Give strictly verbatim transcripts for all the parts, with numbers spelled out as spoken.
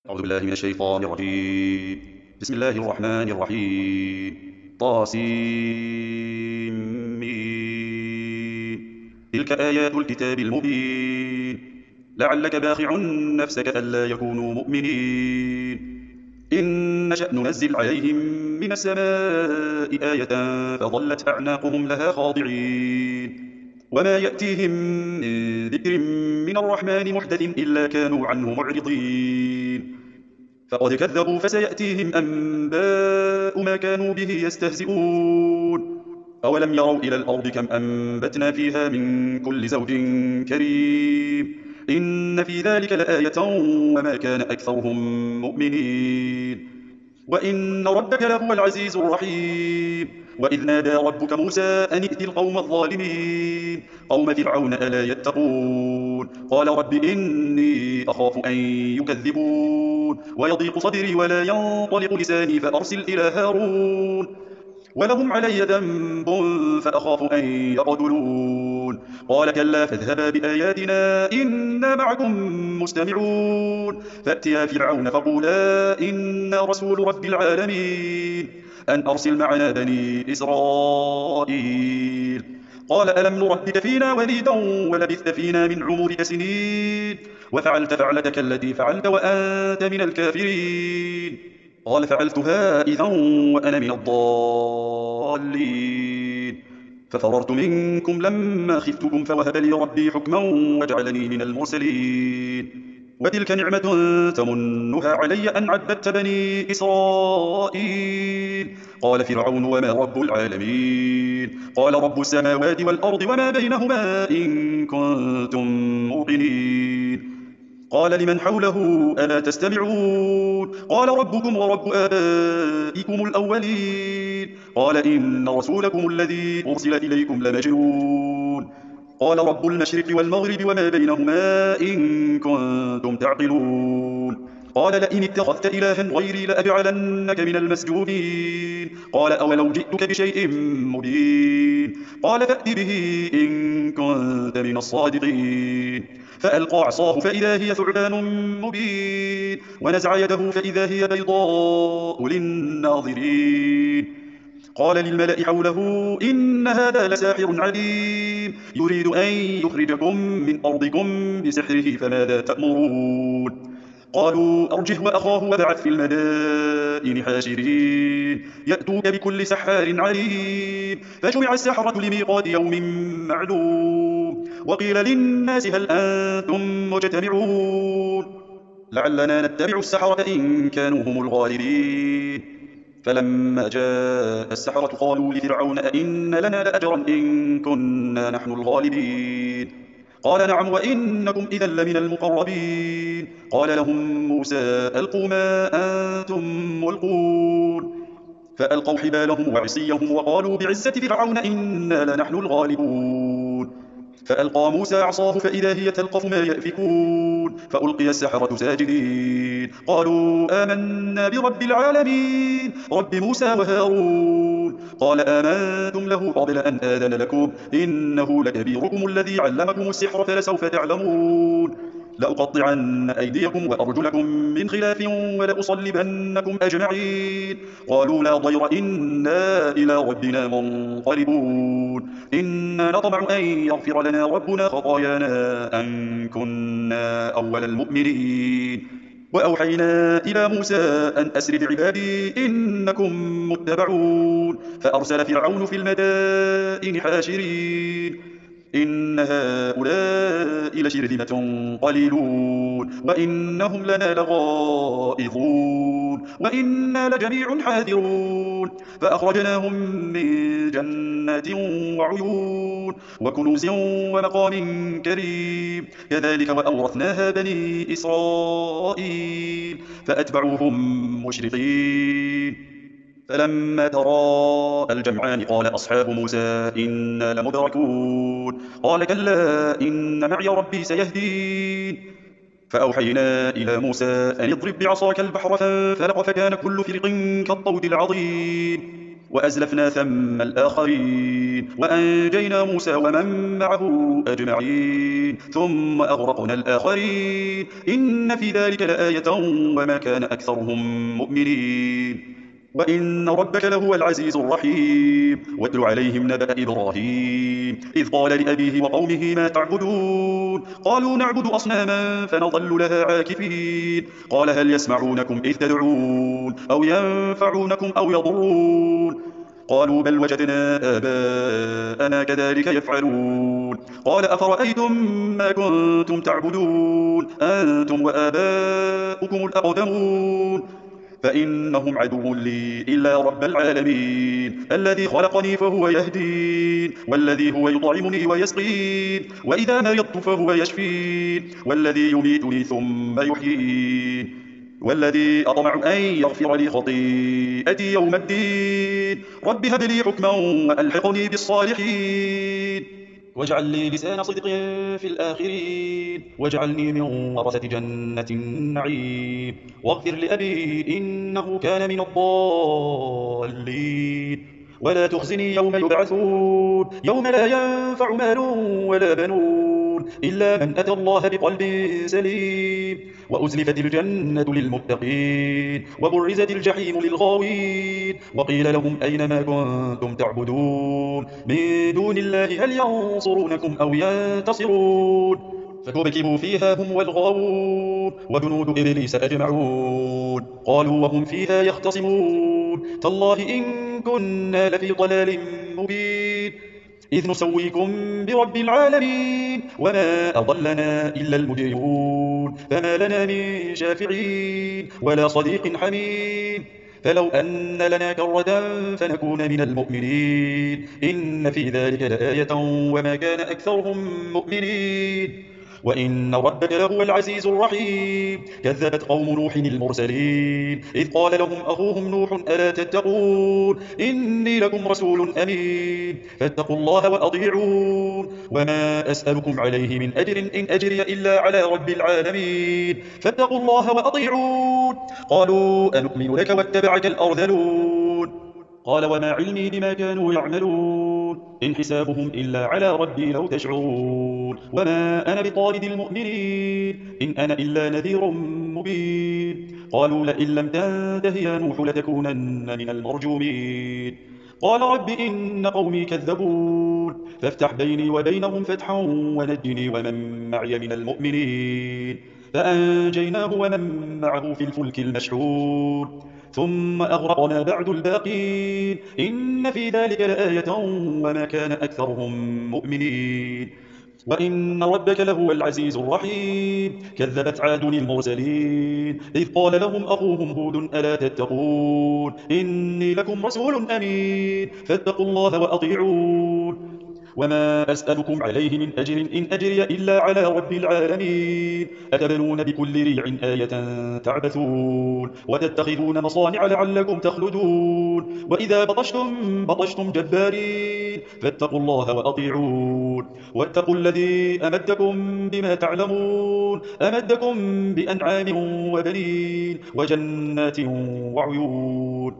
أعوذ بالله من الشيطان الرجيم. بسم الله الرحمن الرحيم. طاسيم ميم. تلك آيات الكتاب المبين. لعلك باخع نفسك ألا يكونوا مؤمنين. إن نشأ ننزل عليهم من السماء آية فظلت أعناقهم لها خاضعين. وما يأتيهم من ذكر من الرحمن محدث إلا كانوا عنه معرضين. فقد كذبوا فسيأتيهم أنباء ما كانوا به يستهزئون. أولم يروا إلى الأرض كم أنبتنا فيها من كل زوج كريم. إن في ذلك لآية وما كان أكثرهم مؤمنين. وإن ربك لهو العزيز الرحيم. وإذ نادى ربك موسى أن ائت القوم الظالمين قوم فرعون ألا يتقون. قال رب إني أخاف أن يكذبون ويضيق صدري ولا ينطلق لساني فأرسل إلى هارون ولهم علي ذنب فأخاف أن يقتلون. قال كلا فاذهبا بآياتنا إنا معكم مستمعون. فأتيا فرعون فقولا إنا رسول رب العالمين أن أرسل معنا بني إسرائيل. قال ألم نربك فينا وليدا ولبثت فينا من عمرك سنين وفعلت فعلتك التي فعلت وأنت من الكافرين. قال فعلتها إذا وأنا من الضالين. ففررت منكم لما خفتكم فوهب لي ربي حكما وجعلني من المرسلين. وتلك نعمة تمنها علي أن عبدت بني إسرائيل. قال فرعون وما رب العالمين. قال رب السماوات والأرض وما بينهما إن كنتم موقنين. قال لمن حوله ألا تستمعون. قال ربكم ورب آبائكم الأولين. قال إن رسولكم الذي أرسل إليكم لمجنون. قال رب المشرق والمغرب وما بينهما إن كنتم تعقلون. قال لئن اتخذت إلها غيري لأجعلنك من المسجونين. قال أولو جئتك بشيء مبين. قال فأت به إن كنت من الصادقين. فألقى عصاه فإذا هي ثعبان مبين ونزع يده فإذا هي بيضاء للناظرين. قال للملأ حوله إن هذا لساحر عليم يريد أن يخرجكم من أرضكم بسحره فماذا تأمرون. قالوا أرجه وأخاه وابعث في المدائن حاشرين يأتوك بكل سحار عليم. فجمع السحرة لميقات يوم معلوم. وقيل للناس هل أنتم مجتمعون لعلنا نتبع السحرة إن كانوا هم الغالبين. فلما جاء السحرة قالوا لفرعون أئن لنا لأجرا إن كنا نحن الغالبين. قال نعم وإنكم إذا لمن المقربين. قال لهم موسى ألقوا ما أنتم ملقون. فألقوا حبالهم وعصيهم وقالوا بعزة فرعون إنا لنحن الغالبون. فألقى موسى عصاه فإذا هي تلقف ما يأفكون. فألقي السحرة ساجدين قالوا آمنا برب العالمين رب موسى وهارون. قال آمنتم له قبل أن آذن لكم إنه لكبيركم الذي علمكم السحر فلسوف تعلمون. لأقطعن أيديكم وأرجلكم من خلاف ولأصلبنكم أجمعين. قالوا لا ضير إنا إلى ربنا منقلبون. إنا نطمع أن يغفر لنا ربنا خطايانا أن كنا أول المؤمنين. وأوحينا إلى موسى أن أسر بعبادي إنكم متبعون. فأرسل فرعون في المدائن حاشرين إن هؤلاء لشرذمة قليلون وإنهم لنا لغائظون وإنا لجميع حاذرون. فأخرجناهم من جنات وعيون وكنوز ومقام كريم. كذلك وأورثناها بني إسرائيل فأتبعوهم مشرقين. فلما تراءى الجمعان قال أصحاب موسى إنا لمدركون. قال كلا إن معي ربي سيهدين. فأوحينا إلى موسى أن اضرب بعصاك البحر فانفلق فكان كل فرق كالطود العظيم. وأزلفنا ثم الآخرين وأنجينا موسى ومن معه أجمعين ثم أغرقنا الآخرين إن في ذلك لآية وما كان أكثرهم مؤمنين وإن ربك لهو العزيز الرحيم واتل عليهم نبأ إبراهيم إذ قال لأبيه وقومه ما تعبدون قالوا نعبد أصناما فنظل لها عاكفين قال هل يسمعونكم إذ تدعون أو ينفعونكم أو يضرون قالوا بل وجدنا آباءنا كذلك يفعلون قال أفرأيتم ما كنتم تعبدون أنتم وآباؤكم الأقدمون فإنهم عدو لي إلا رب العالمين الذي خلقني فهو يهدين والذي هو يطعمني ويسقين وإذا مرضت فهو يشفين والذي يميتني ثم يحيين والذي أطمع أن يغفر لي خطيئتي يوم الدين رب هب لي حكما وألحقني بالصالحين واجعل لي لسان صدق في الآخرين واجعلني من ورثة جنة النعيم واغفر لأبي إنه كان من الضالين ولا تخزني يوم يبعثون يوم لا ينفع مال ولا بنون إلا من أتى الله بقلب سليم وأزلفت الجنة للمتقين وبرزت الجحيم للغاوين وقيل لهم أين ما كنتم تعبدون من دون الله هل ينصرونكم أو ينتصرون فكبكبوا فيها هم والغاوون وجنود إبليس أجمعون قالوا وهم فيها يختصمون تالله إن كنا لفي ضلال مبين إذ نسويكم برب العالمين وما أضلنا إلا المجرمون فما لنا من شافعين ولا صديق حميم فلو أن لنا كرة فنكون من المؤمنين إن في ذلك لآية وما كان أكثرهم مؤمنين وإن ربك لهو العزيز الرحيم كذبت قوم نوح المرسلين إذ قال لهم أخوهم نوح ألا تتقون إني لكم رسول أمين فاتقوا الله وأطيعون وما أسألكم عليه من أجر إن أجري إلا على رب العالمين فاتقوا الله وأطيعون قالوا أنؤمن لك واتبعك الأرذلون قال وما علمي بما كانوا يعملون إن حسابهم إلا على ربي لو تشعرون وما أنا بطارد المؤمنين إن أنا إلا نذير مبين قالوا لئن لم تنته يا نوح لتكونن من المرجومين قال رب إن قومي كذبون فافتح بيني وبينهم فتحا ونجني ومن معي من المؤمنين فأنجيناه ومن معه في الفلك المشحون ثم أغرقنا بعد الباقين إن في ذلك لآية وما كان أكثرهم مؤمنين وإن ربك لهو العزيز الرحيم كذبت عاد المرسلين إذ قال لهم أخوهم هود ألا تتقون إني لكم رسول أمين فاتقوا الله وأطيعون وما أسألكم عليه من أجر إن أجري إلا على رب العالمين أتبنون بكل ريع آية تعبثون وتتخذون مصانع لعلكم تخلدون وإذا بطشتم بطشتم جبارين فاتقوا الله وأطيعون واتقوا الذي أمدكم بما تعلمون أمدكم بأنعام وبنين وجنات وعيون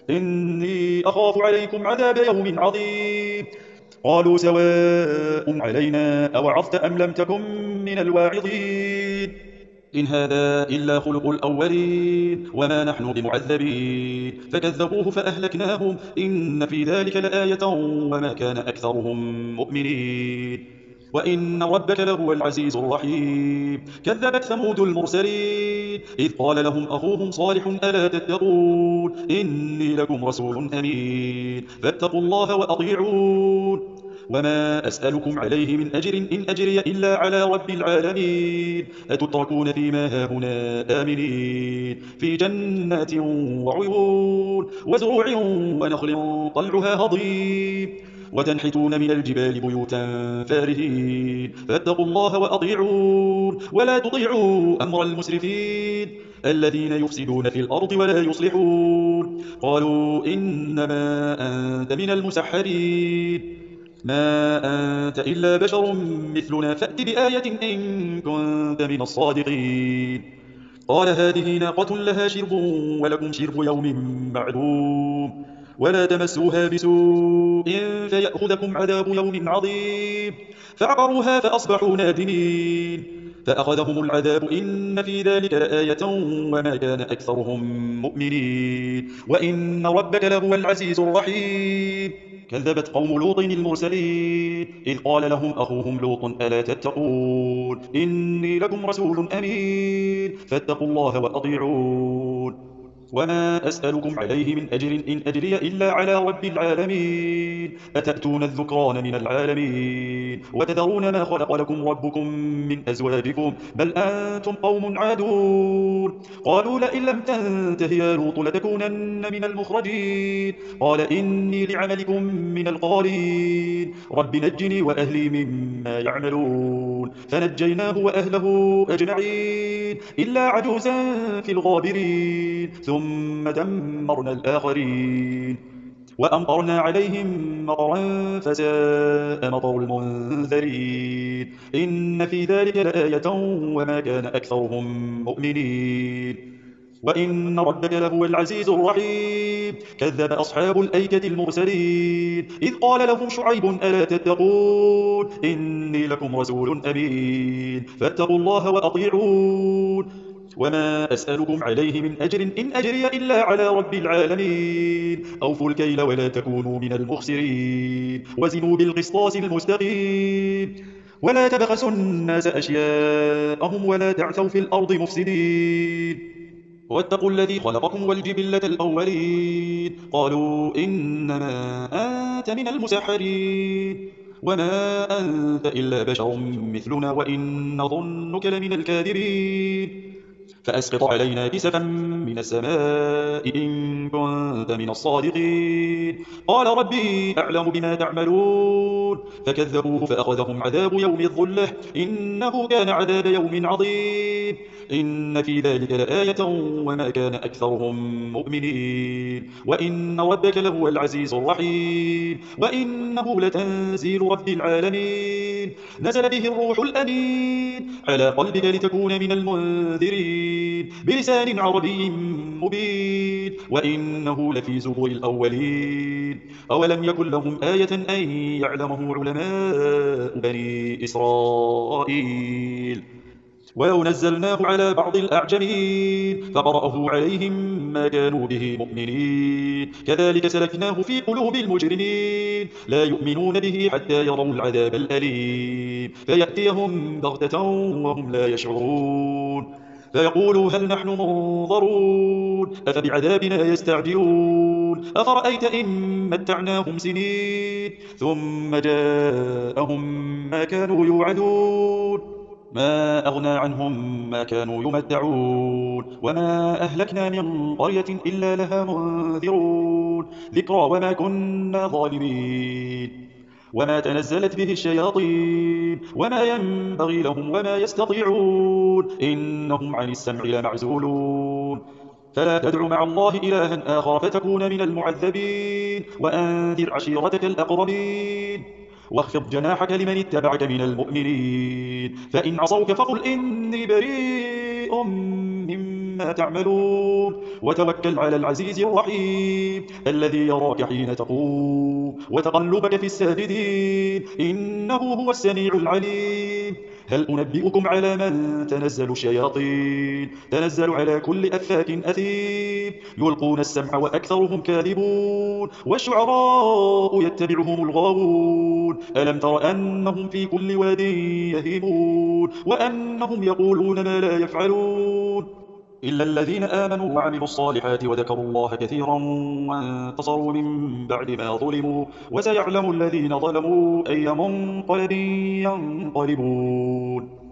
إني أخاف عليكم عذاب يوم عظيم قالوا سواء علينا أوعظت أم لم تكن من الواعظين إن هذا إلا خلق الأولين وما نحن بمعذبين فكذبوه فأهلكناهم إن في ذلك لآية وما كان أكثرهم مؤمنين وإن ربك لهو العزيز الرحيم كذبت ثمود المرسلين إذ قال لهم أخوهم صالح ألا تتقون إني لكم رسول أمين فاتقوا الله وأطيعون وما أسألكم عليه من أجر إن أجري إلا على رب العالمين أتتركون فيما هاهنا آمنين في جنات وعيون وزروع ونخل طلعها هضيم وتنحتون من الجبال بيوتا فارهين فاتقوا الله وأطيعون ولا تطيعوا أمر المسرفين الذين يفسدون في الأرض ولا يصلحون قالوا إنما أنت من المسحرين ما أنت إلا بشر مثلنا فأت بآية إن كنت من الصادقين قال هذه ناقة لها شرب ولكم شرب يوم معلوم ولا تمسوها بسوء فيأخذكم عذاب يوم عظيم فعقروها فأصبحوا نادمين فأخذهم العذاب إن في ذلك لآية وما كان أكثرهم مؤمنين وإن ربك لهو العزيز الرحيم كذبت قوم لوط المرسلين إذ قال لهم أخوهم لوط ألا تتقون إني لكم رسول أمين فاتقوا الله وأطيعون وما أسألكم عليه من أجر إن أجري إلا على رب العالمين أتأتون الذكران من العالمين وتذرون ما خلق لكم ربكم من أزواجكم بل أنتم قوم عادون قالوا لئن لم تنته يا لوط لتكونن من المخرجين قال إني لعملكم من القالين رب نجني وأهلي مما يعملون فنجيناه وأهله أجمعين إلا عجوزا في الغابرين ثم دمرنا الآخرين وأمطرنا عليهم مطرا فساء مطر المنذرين إن في ذلك لآية وما كان أكثرهم مؤمنين وإن ربك لهو العزيز الرحيم كذب أصحاب الأيكة المرسلين إذ قال لهم شعيب ألا تتقون إني لكم رسول أمين فاتقوا الله وأطيعون وما أسألكم عليه من أجر إن أجري إلا على رب العالمين أوفوا الكيل ولا تكونوا من المخسرين وزنوا بالقسطاس المستقيم ولا تبخسوا الناس أشياءهم ولا تعثوا في الأرض مفسدين واتقوا الذي خلقكم والجبلة الأولين قالوا إنما أنت من المسحرين وما أنت إلا بشر مثلنا وإن نظنك لمن الكاذبين فأسقط علينا كسفا من السماء إن كنت من الصادقين قال ربي أعلم بما تعملون فكذبوه فأخذهم عذاب يوم الظلة إنه كان عذاب يوم عظيم إن في ذلك لآية وما كان أكثرهم مؤمنين وإن ربك لهو العزيز الرحيم وإنه لتنزيل رب العالمين نزل به الروح الأمين على قلبك لتكون من المنذرين بلسان عربي مبين وإنه لفي زبر الأولين أولم يكن لهم آية أن يعلمه علماء بني إسرائيل ولو نزلناه على بعض الأعجمين فقرأه عليهم ما كانوا به مؤمنين كذلك سلكناه في قلوب المجرمين لا يؤمنون به حتى يروا العذاب الأليم فيأتيهم بغتة وهم لا يشعرون فيقولوا هل نحن منظرون أفبعذابنا يستعجلون أفرأيت إن متعناهم سنين ثم جاءهم ما كانوا يوعدون ما أغنى عنهم ما كانوا يمتعون وما أهلكنا من قرية إلا لها منذرون ذكرى وما كنا ظالمين وما تنزلت به الشياطين وما ينبغي لهم وما يستطيعون إنهم عن السمع لمعزولون فلا تدع مع الله إلها آخر فتكون من المعذبين وأنذر عشيرتك الأقربين واخفض جناحك لمن اتبعك من المؤمنين فإن عصوك فقل إني بريء مما تعملون وتوكل على العزيز الرحيم الذي يراك حين تقوم وتقلبك في الساجدين إنه هو السميع العليم هل أنبئكم على من تنزل الشياطين تنزل على كل أفاك أثيم يلقون السمع وأكثرهم كاذبون والشعراء يتبعهم الغاوون ألم تر أنهم في كل واد يهيمون وأنهم يقولون ما لا يفعلون إلا الذين آمنوا وعملوا الصالحات وذكروا الله كثيرا وانتصروا من بعد ما ظلموا وسيعلم الذين ظلموا أي منقلب ينقلبون